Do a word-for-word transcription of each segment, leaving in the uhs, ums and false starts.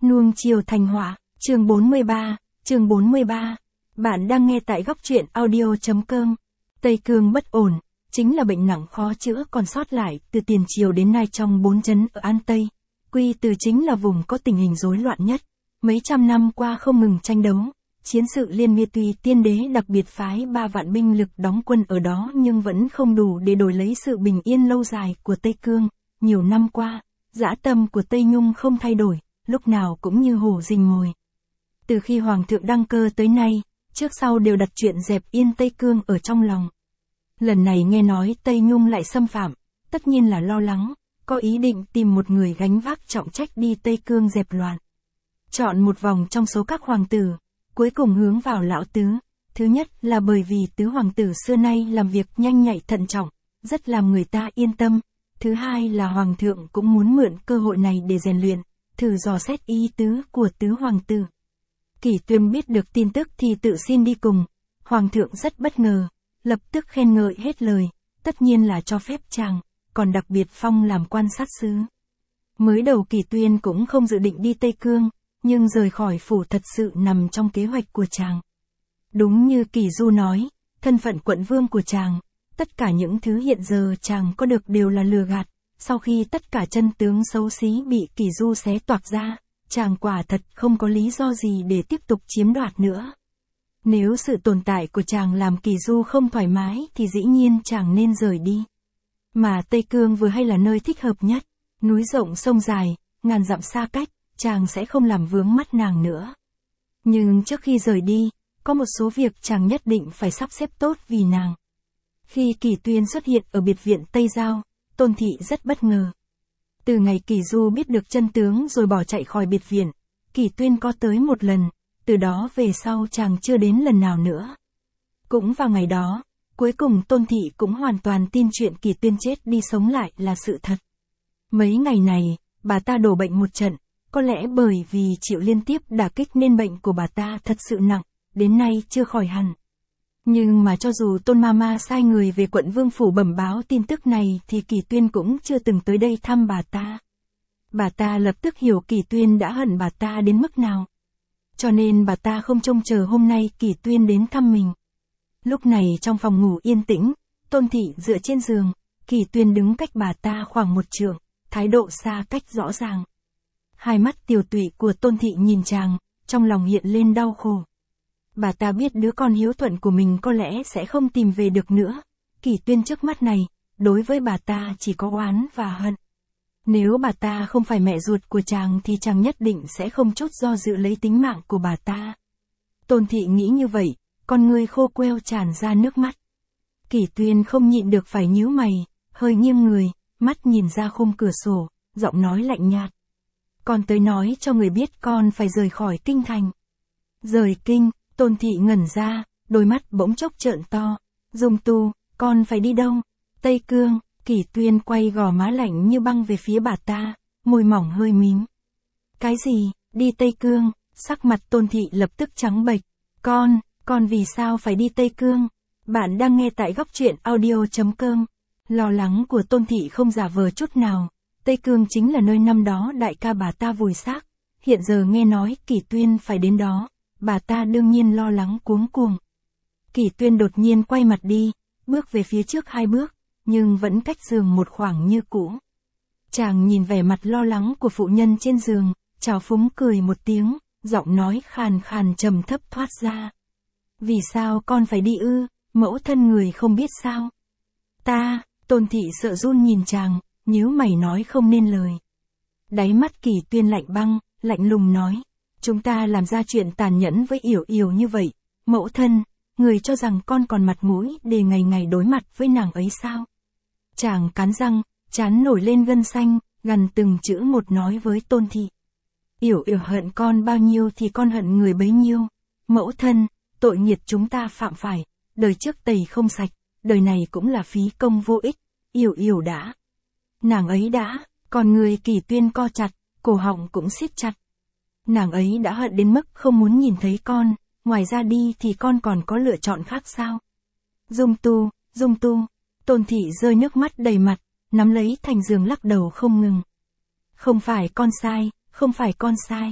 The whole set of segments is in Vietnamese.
Nuông chiều thành họa, chương bốn mươi ba, chương bốn mươi ba. Bạn đang nghe tại góc truyện audio.com. Tây cương bất ổn, chính là bệnh nặng khó chữa còn sót lại từ tiền triều đến nay trong bốn trấn ở An Tây. Quy Từ chính là vùng có tình hình rối loạn nhất. Mấy trăm năm qua không ngừng tranh đấu, chiến sự liên miên, tuy tiên đế đặc biệt phái ba vạn binh lực đóng quân ở đó nhưng vẫn không đủ để đổi lấy sự bình yên lâu dài của Tây Cương. Nhiều năm qua, dã tâm của Tây Nhung không thay đổi, lúc nào cũng như hổ rình mồi. Từ khi Hoàng thượng đăng cơ tới nay, trước sau đều đặt chuyện dẹp yên Tây Cương ở trong lòng. Lần này nghe nói Tây Nhung lại xâm phạm, tất nhiên là lo lắng, có ý định tìm một người gánh vác trọng trách đi Tây Cương dẹp loạn. Chọn một vòng trong số các hoàng tử, cuối cùng hướng vào lão tứ. Thứ nhất là bởi vì tứ hoàng tử xưa nay làm việc nhanh nhạy thận trọng, rất làm người ta yên tâm. Thứ hai là hoàng thượng cũng muốn mượn cơ hội này để rèn luyện, thử dò xét ý tứ của tứ hoàng tử. Kỷ Tuyên biết được tin tức thì tự xin đi cùng. Hoàng thượng rất bất ngờ, lập tức khen ngợi hết lời, tất nhiên là cho phép chàng, còn đặc biệt phong làm quan sát sứ. Mới đầu Kỷ Tuyên cũng không dự định đi Tây Cương, nhưng rời khỏi phủ thật sự nằm trong kế hoạch của chàng. Đúng như Kỷ Du nói, thân phận quận vương của chàng, tất cả những thứ hiện giờ chàng có được đều là lừa gạt. Sau khi tất cả chân tướng xấu xí bị Kỷ Du xé toạc ra, chàng quả thật không có lý do gì để tiếp tục chiếm đoạt nữa. Nếu sự tồn tại của chàng làm Kỷ Du không thoải mái thì dĩ nhiên chàng nên rời đi. Mà Tây Cương vừa hay là nơi thích hợp nhất, núi rộng sông dài, ngàn dặm xa cách, chàng sẽ không làm vướng mắt nàng nữa. Nhưng trước khi rời đi, có một số việc chàng nhất định phải sắp xếp tốt vì nàng. Khi Kỷ Tuyên xuất hiện ở biệt viện Tây Giao, Tôn Thị rất bất ngờ. Từ ngày Kỷ Du biết được chân tướng rồi bỏ chạy khỏi biệt viện, Kỷ Tuyên có tới một lần, từ đó về sau chàng chưa đến lần nào nữa. Cũng vào ngày đó, cuối cùng Tôn Thị cũng hoàn toàn tin chuyện Kỷ Tuyên chết đi sống lại là sự thật. Mấy ngày này, bà ta đổ bệnh một trận, có lẽ bởi vì chịu liên tiếp đả kích nên bệnh của bà ta thật sự nặng, đến nay chưa khỏi hẳn. Nhưng mà cho dù Tôn Mama sai người về quận Vương Phủ bẩm báo tin tức này thì Kỷ Tuyên cũng chưa từng tới đây thăm bà ta. Bà ta lập tức hiểu Kỷ Tuyên đã hận bà ta đến mức nào. Cho nên bà ta không trông chờ hôm nay Kỷ Tuyên đến thăm mình. Lúc này trong phòng ngủ yên tĩnh, Tôn Thị dựa trên giường, Kỷ Tuyên đứng cách bà ta khoảng một trượng, thái độ xa cách rõ ràng. Hai mắt tiều tụy của Tôn Thị nhìn chàng, trong lòng hiện lên đau khổ. Bà ta biết đứa con hiếu thuận của mình có lẽ sẽ không tìm về được nữa. Kỷ Tuyên trước mắt này, đối với bà ta chỉ có oán và hận. Nếu bà ta không phải mẹ ruột của chàng thì chàng nhất định sẽ không chút do dự lấy tính mạng của bà ta. Tôn Thị nghĩ như vậy, con ngươi khô queo tràn ra nước mắt. Kỷ Tuyên không nhịn được phải nhíu mày, hơi nghiêng người, mắt nhìn ra khung cửa sổ, giọng nói lạnh nhạt. Con tới nói cho người biết con phải rời khỏi kinh thành. Rời kinh, Tôn Thị ngẩn ra, đôi mắt bỗng chốc trợn to. Dung Tu, con phải đi đâu? Tây Cương. Kỷ Tuyên quay gò má lạnh như băng về phía bà ta, môi mỏng hơi mím. Cái gì? Đi Tây Cương? Sắc mặt Tôn Thị lập tức trắng bệch. Con, con vì sao phải đi Tây Cương? Bạn đang nghe tại góc truyện audio.com. Lo lắng của Tôn Thị không giả vờ chút nào. Tây Cương chính là nơi năm đó đại ca bà ta vùi xác. Hiện giờ nghe nói Kỷ Tuyên phải đến đó, bà ta đương nhiên lo lắng cuống cuồng. Kỷ Tuyên đột nhiên quay mặt đi, bước về phía trước hai bước, nhưng vẫn cách giường một khoảng như cũ. Chàng nhìn vẻ mặt lo lắng của phụ nhân trên giường, trào phúng cười một tiếng, giọng nói khàn khàn trầm thấp thoát ra. Vì sao con phải đi ư, mẫu thân người không biết sao? Ta, Tôn Thị sợ run nhìn chàng, nhíu mày nói không nên lời. Đáy mắt Kỷ Tuyên lạnh băng, lạnh lùng nói. Chúng ta làm ra chuyện tàn nhẫn với Yểu Yểu như vậy, mẫu thân, người cho rằng con còn mặt mũi để ngày ngày đối mặt với nàng ấy sao? Chàng cắn răng, trán nổi lên gân xanh, gằn từng chữ một nói với Tôn Thị. Yểu Yểu hận con bao nhiêu thì con hận người bấy nhiêu. Mẫu thân, tội nghiệt chúng ta phạm phải, đời trước tẩy không sạch, đời này cũng là phí công vô ích. Yểu Yểu đã. Nàng ấy đã, còn người Kỷ Tuyên co chặt, cổ họng cũng siết chặt. Nàng ấy đã hận đến mức không muốn nhìn thấy con, ngoài ra đi thì con còn có lựa chọn khác sao? Dung Tu, Dung Tu, Tôn Thị rơi nước mắt đầy mặt, nắm lấy thành giường lắc đầu không ngừng. Không phải con sai, không phải con sai.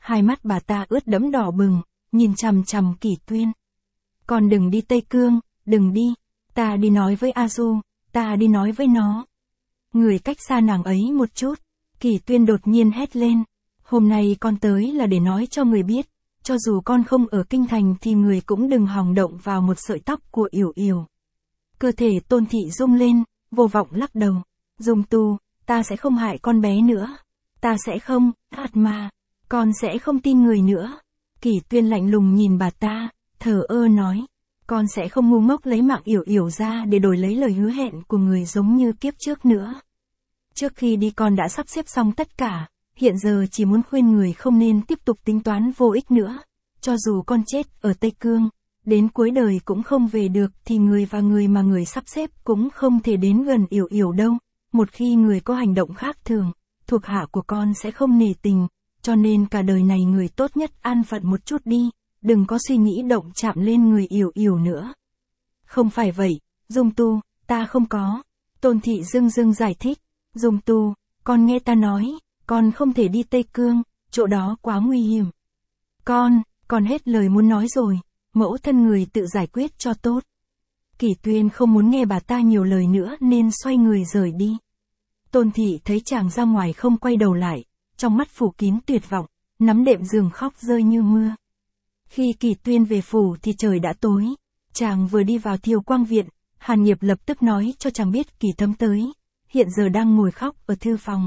Hai mắt bà ta ướt đẫm đỏ bừng, nhìn chằm chằm Kỷ Tuyên. Con đừng đi Tây Cương, đừng đi. Ta đi nói với A Du, ta đi nói với nó. Người cách xa nàng ấy một chút. Kỷ Tuyên đột nhiên hét lên. Hôm nay con tới là để nói cho người biết. Cho dù con không ở kinh thành thì người cũng đừng hòng động vào một sợi tóc của Yểu Yểu. Cơ thể Tôn Thị rung lên, vô vọng lắc đầu. Dung Tu, ta sẽ không hại con bé nữa. Ta sẽ không, thật mà. Con sẽ không tin người nữa. Kỷ Tuyên lạnh lùng nhìn bà ta, thờ ơ nói. Con sẽ không ngu ngốc lấy mạng Yểu Yểu ra để đổi lấy lời hứa hẹn của người giống như kiếp trước nữa. Trước khi đi con đã sắp xếp xong tất cả, hiện giờ chỉ muốn khuyên người không nên tiếp tục tính toán vô ích nữa. Cho dù con chết ở Tây Cương, đến cuối đời cũng không về được thì người và người mà người sắp xếp cũng không thể đến gần Yểu Yểu đâu. Một khi người có hành động khác thường, thuộc hạ của con sẽ không nể tình, cho nên cả đời này người tốt nhất an phận một chút đi, đừng có suy nghĩ động chạm lên người Yểu Yểu nữa. Không phải vậy, Dung Tu, ta không có. Tôn Thị dưng dưng giải thích. Dung Tu, con nghe ta nói, con không thể đi Tây Cương, chỗ đó quá nguy hiểm. Con, con hết lời muốn nói rồi, mẫu thân người tự giải quyết cho tốt. Kỷ Tuyên không muốn nghe bà ta nhiều lời nữa nên xoay người rời đi. Tôn Thị thấy chàng ra ngoài không quay đầu lại, trong mắt phủ kín tuyệt vọng, nắm đệm giường khóc rơi như mưa. Khi Kỷ Tuyên về phủ thì trời đã tối, chàng vừa đi vào Thiều Quang Viện, Hàn Nghiệp lập tức nói cho chàng biết Kỷ Thấm tới, hiện giờ đang ngồi khóc ở thư phòng.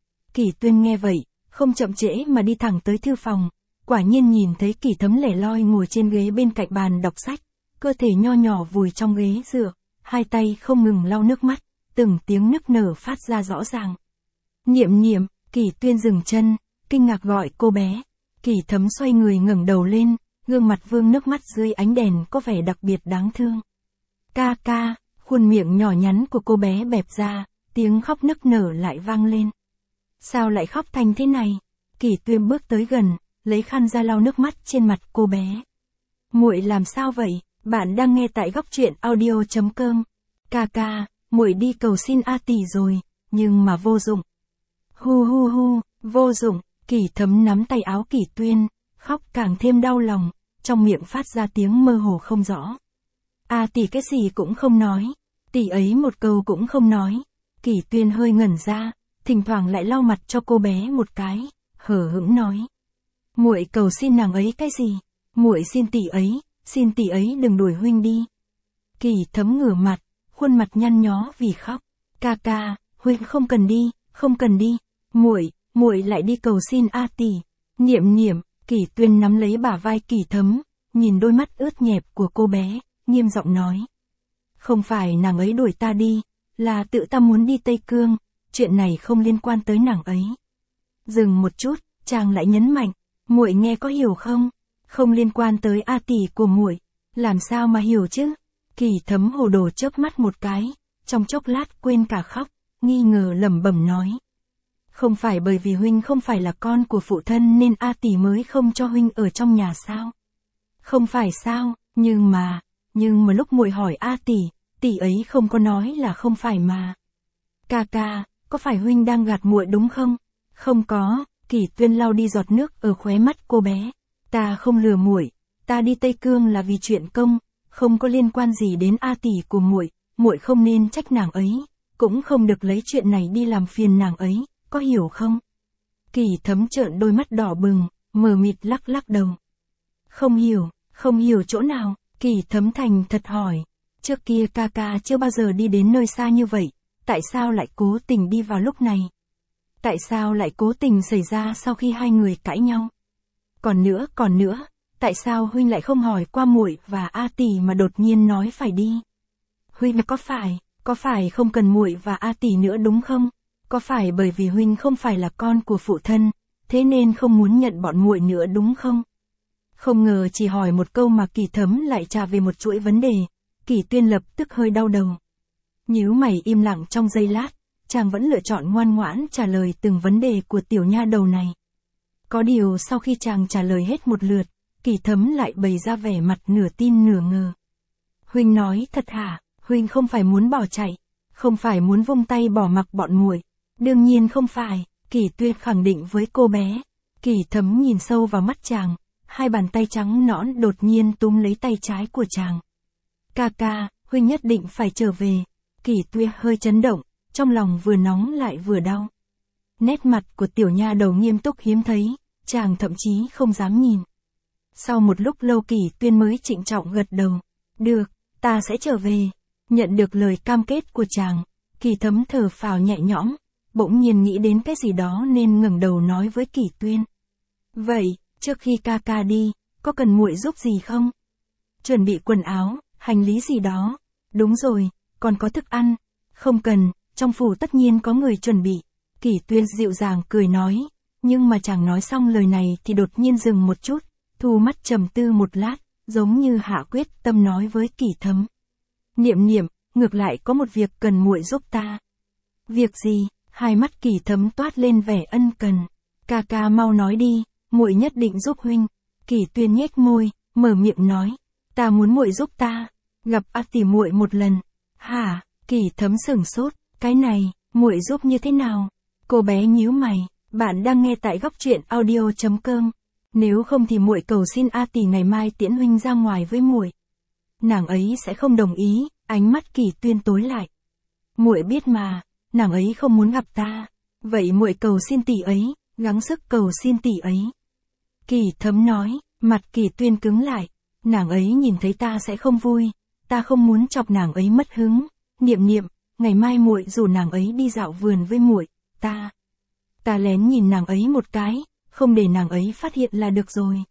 Kỷ Tuyên nghe vậy, không chậm trễ mà đi thẳng tới thư phòng, quả nhiên nhìn thấy Kỷ Thấm lẻ loi ngồi trên ghế bên cạnh bàn đọc sách, cơ thể nho nhỏ vùi trong ghế dựa, hai tay không ngừng lau nước mắt, từng tiếng nức nở phát ra rõ ràng. Niệm Niệm, Kỷ Tuyên dừng chân, kinh ngạc gọi cô bé. Kỷ Thấm xoay người ngẩng đầu lên, gương mặt vương nước mắt dưới ánh đèn có vẻ đặc biệt đáng thương. Ca ca, khuôn miệng nhỏ nhắn của cô bé bẹp ra, tiếng khóc nức nở lại vang lên. Sao lại khóc thành thế này? Kỷ Tuyên bước tới gần, lấy khăn ra lau nước mắt trên mặt cô bé. Muội làm sao vậy? Bạn đang nghe tại góc truyện audio chấm com. Ca ca, muội đi cầu xin A tỷ rồi, nhưng mà vô dụng. Hu hu hu, vô dụng. Kỷ Thấm nắm tay áo Kỷ Tuyên, khóc càng thêm đau lòng, trong miệng phát ra tiếng mơ hồ không rõ. A tỷ cái gì cũng không nói, tỷ ấy một câu cũng không nói. Kỷ Tuyên hơi ngẩn ra, thỉnh thoảng lại lau mặt cho cô bé một cái, hờ hững nói. Muội cầu xin nàng ấy cái gì? Muội xin tỷ ấy, xin tỷ ấy đừng đuổi huynh đi. Kỷ Thấm ngửa mặt, khuôn mặt nhăn nhó vì khóc. Ca ca, huynh không cần đi, không cần đi. Muội, muội lại đi cầu xin A tỷ. Niệm Niệm, Kỷ Tuyên nắm lấy bả vai Kỷ Thấm, nhìn đôi mắt ướt nhẹp của cô bé, nghiêm giọng nói. Không phải nàng ấy đuổi ta đi, là tự ta muốn đi Tây Cương, chuyện này không liên quan tới nàng ấy. Dừng một chút, chàng lại nhấn mạnh, muội nghe có hiểu không? Không liên quan tới A tỷ của muội, làm sao mà hiểu chứ? Kỷ Thấm hồ đồ chớp mắt một cái, trong chốc lát quên cả khóc, nghi ngờ lẩm bẩm nói. Không phải bởi vì huynh không phải là con của phụ thân nên A tỷ mới không cho huynh ở trong nhà sao? Không phải sao, nhưng mà, nhưng mà lúc muội hỏi A tỷ, tỷ ấy không có nói là không phải mà. Ca ca, có phải huynh đang gạt muội đúng không? Không có. Kỷ Tuyên lau đi giọt nước ở khóe mắt cô bé. Ta không lừa muội, ta đi Tây Cương là vì chuyện công, không có liên quan gì đến A tỷ của muội, muội không nên trách nàng ấy, cũng không được lấy chuyện này đi làm phiền nàng ấy, có hiểu không? Kỷ Thấm trợn đôi mắt đỏ bừng, mờ mịt lắc lắc đầu. Không hiểu, không hiểu chỗ nào? Kỷ Thấm thành thật hỏi. Trước kia ca ca chưa bao giờ đi đến nơi xa như vậy, tại sao lại cố tình đi vào lúc này? Tại sao lại cố tình xảy ra sau khi hai người cãi nhau? Còn nữa, còn nữa, tại sao huynh lại không hỏi qua muội và A tỷ mà đột nhiên nói phải đi? Huynh có phải, có phải không cần muội và A tỷ nữa đúng không? Có phải bởi vì huynh không phải là con của phụ thân, thế nên không muốn nhận bọn muội nữa đúng không? Không ngờ chỉ hỏi một câu mà Kỷ Thấm lại trả về một chuỗi vấn đề. Kỷ Tuyên lập tức hơi đau đầu. Nhíu mày im lặng trong giây lát, chàng vẫn lựa chọn ngoan ngoãn trả lời từng vấn đề của tiểu nha đầu này. Có điều sau khi chàng trả lời hết một lượt, Kỷ Thấm lại bày ra vẻ mặt nửa tin nửa ngờ. Huynh nói thật hả? Huynh không phải muốn bỏ chạy, không phải muốn vung tay bỏ mặc bọn muội. Đương nhiên không phải, Kỷ Tuyên khẳng định với cô bé. Kỳ Thấm nhìn sâu vào mắt chàng, hai bàn tay trắng nõn đột nhiên túm lấy tay trái của chàng. Ca ca, huynh nhất định phải trở về. Kỳ Tuyết hơi chấn động, trong lòng vừa nóng lại vừa đau. Nét mặt của tiểu nha đầu nghiêm túc hiếm thấy, chàng thậm chí không dám nhìn. Sau một lúc lâu Kỳ Tuyên mới trịnh trọng gật đầu. Được, ta sẽ trở về. Nhận được lời cam kết của chàng, Kỳ Thấm thở phào nhẹ nhõm, bỗng nhiên nghĩ đến cái gì đó nên ngẩng đầu nói với Kỳ Tuyên. Vậy, trước khi ca ca đi, có cần muội giúp gì không? Chuẩn bị quần áo, hành lý gì đó. Đúng rồi, còn có thức ăn. Không cần, trong phủ tất nhiên có người chuẩn bị. Kỳ Tuyên dịu dàng cười nói, nhưng mà chàng nói xong lời này thì đột nhiên dừng một chút, thu mắt trầm tư một lát, giống như hạ quyết tâm nói với Kỳ Thấm. Niệm niệm, ngược lại có một việc cần muội giúp ta. Việc gì? Hai mắt Kỳ Thấm toát lên vẻ ân cần. Ca ca mau nói đi, muội nhất định giúp huynh. Kỳ Tuyên nhếch môi, mở miệng nói, ta muốn muội giúp ta gặp A tỷ muội một lần. Hả? Kỳ Thấm sửng sốt, cái này, muội giúp như thế nào? Cô bé nhíu mày, bạn đang nghe tại góc truyện audio chấm com. Nếu không thì muội cầu xin A tỷ ngày mai tiễn huynh ra ngoài với muội. Nàng ấy sẽ không đồng ý, ánh mắt Kỳ Tuyên tối lại. Muội biết mà, nàng ấy không muốn gặp ta. Vậy muội cầu xin tỷ ấy, gắng sức cầu xin tỷ ấy. Kỳ Thấm nói, mặt Kỳ Tuyên cứng lại. Nàng ấy nhìn thấy ta sẽ không vui, ta không muốn chọc nàng ấy mất hứng. Niệm niệm, ngày mai muội rủ nàng ấy đi dạo vườn với muội, ta. Ta lén nhìn nàng ấy một cái, không để nàng ấy phát hiện là được rồi.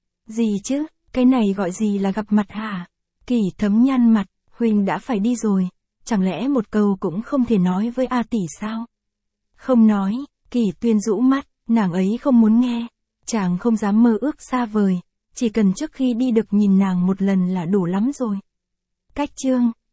Gì chứ, cái này gọi gì là gặp mặt hả? Kỳ Thấm nhăn mặt, huynh đã phải đi rồi, chẳng lẽ một câu cũng không thể nói với A tỷ sao? Không nói, Kỳ Tuyên rũ mắt, nàng ấy không muốn nghe, chàng không dám mơ ước xa vời, chỉ cần trước khi đi được nhìn nàng một lần là đủ lắm rồi. Cách chương